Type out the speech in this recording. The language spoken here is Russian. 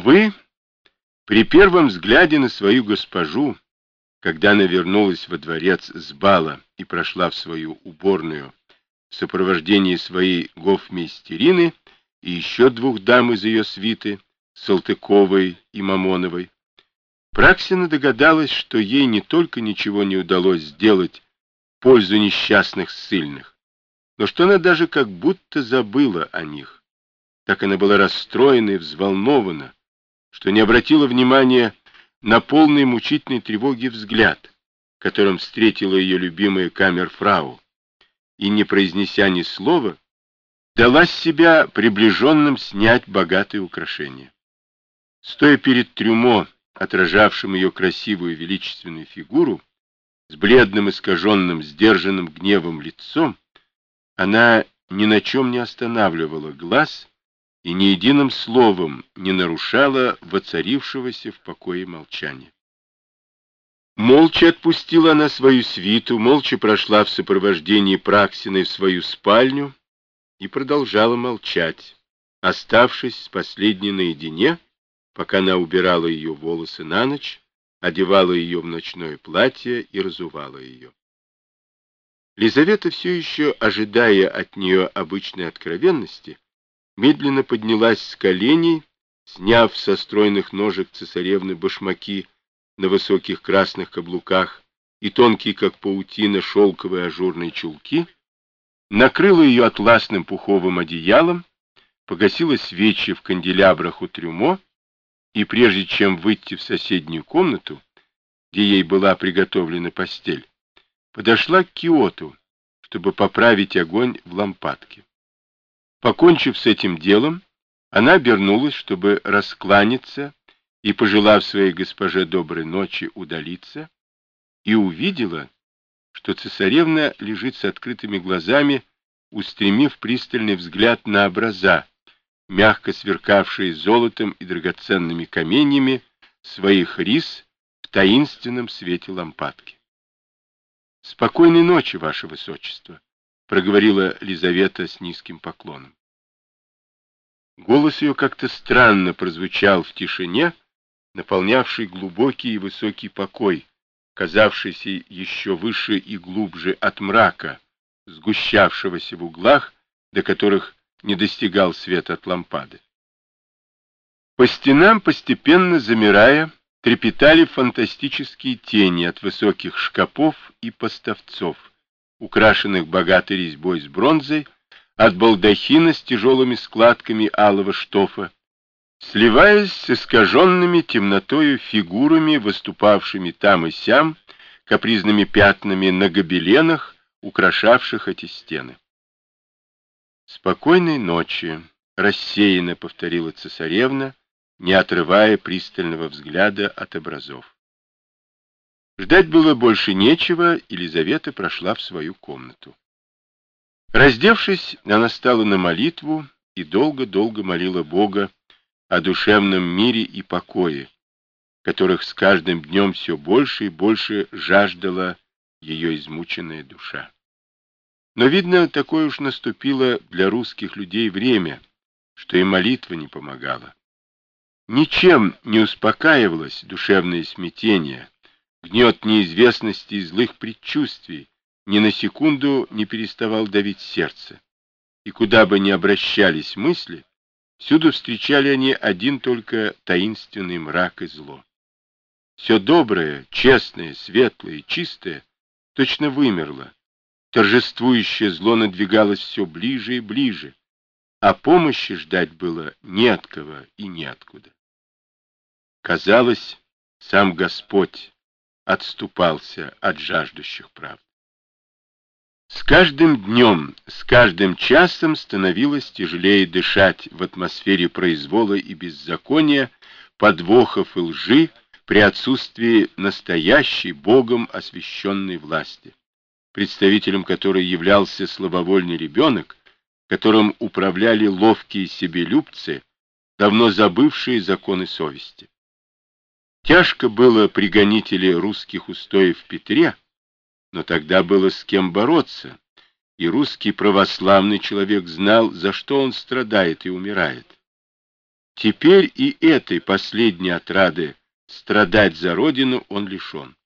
Увы, при первом взгляде на свою госпожу, когда она вернулась во дворец с бала и прошла в свою уборную в сопровождении своей гофмейстерины и еще двух дам из ее свиты, Салтыковой и Мамоновой, Праксина догадалась, что ей не только ничего не удалось сделать в пользу несчастных ссыльных, но что она даже как будто забыла о них. Так она была расстроена и взволнована, что не обратила внимания на полный мучительной тревоги взгляд, которым встретила ее любимая камерфрау, и, не произнеся ни слова, дала себя приближенным снять богатые украшения. Стоя перед трюмо, отражавшим ее красивую величественную фигуру, с бледным, искаженным, сдержанным гневом лицом, она ни на чем не останавливала глаз и ни единым словом не нарушала воцарившегося в покое молчания. Молча отпустила она свою свиту, молча прошла в сопровождении Праксиной в свою спальню и продолжала молчать, оставшись с последней наедине, пока она убирала ее волосы на ночь, одевала ее в ночное платье и разувала ее. Лизавета, все еще ожидая от нее обычной откровенности, медленно поднялась с коленей, сняв со стройных ножек цесаревны башмаки на высоких красных каблуках и тонкие, как паутина, шелковые ажурные чулки, накрыла ее атласным пуховым одеялом, погасила свечи в канделябрах у трюмо и, прежде чем выйти в соседнюю комнату, где ей была приготовлена постель, подошла к киоту, чтобы поправить огонь в лампадке. Покончив с этим делом, она обернулась, чтобы раскланяться и, пожелав своей госпоже доброй ночи, удалиться, и увидела, что цесаревна лежит с открытыми глазами, устремив пристальный взгляд на образа, мягко сверкавшие золотом и драгоценными каменьями своих рис в таинственном свете лампадки. «Спокойной ночи, ваше высочество», — проговорила Лизавета с низким поклоном. Голос ее как-то странно прозвучал в тишине, наполнявший глубокий и высокий покой, казавшийся еще выше и глубже от мрака, сгущавшегося в углах, до которых не достигал свет от лампады. По стенам, постепенно замирая, трепетали фантастические тени от высоких шкапов и поставцов, украшенных богатой резьбой с бронзой, от балдахина с тяжелыми складками алого штофа, сливаясь с искаженными темнотою фигурами, выступавшими там и сям, капризными пятнами на гобеленах, украшавших эти стены. «Спокойной ночи», — рассеянно повторила цесаревна, не отрывая пристального взгляда от образов. Ждать было больше нечего, и Лизавета прошла в свою комнату. Раздевшись, она стала на молитву и долго-долго молила Бога о душевном мире и покое, которых с каждым днем все больше и больше жаждала ее измученная душа. Но, видно, такое уж наступило для русских людей время, что и молитва не помогала. Ничем не успокаивалось душевное смятение, гнет неизвестности и злых предчувствий ни на секунду не переставал давить сердце. И куда бы ни обращались мысли, всюду встречали они один только таинственный мрак и зло. Все доброе, честное, светлое и чистое точно вымерло. Торжествующее зло надвигалось все ближе и ближе, а помощи ждать было не от кого и неоткуда. Казалось, сам Господь отступался от жаждущих правд. С каждым днем, с каждым часом становилось тяжелее дышать в атмосфере произвола и беззакония, подвохов и лжи при отсутствии настоящей Богом освященной власти, представителем которой являлся слабовольный ребенок, которым управляли ловкие себелюбцы, давно забывшие законы совести. Тяжко было при гонителе русских устоев в Петре, но тогда было с кем бороться, и русский православный человек знал, за что он страдает и умирает. Теперь и этой последней отрады страдать за родину он лишен.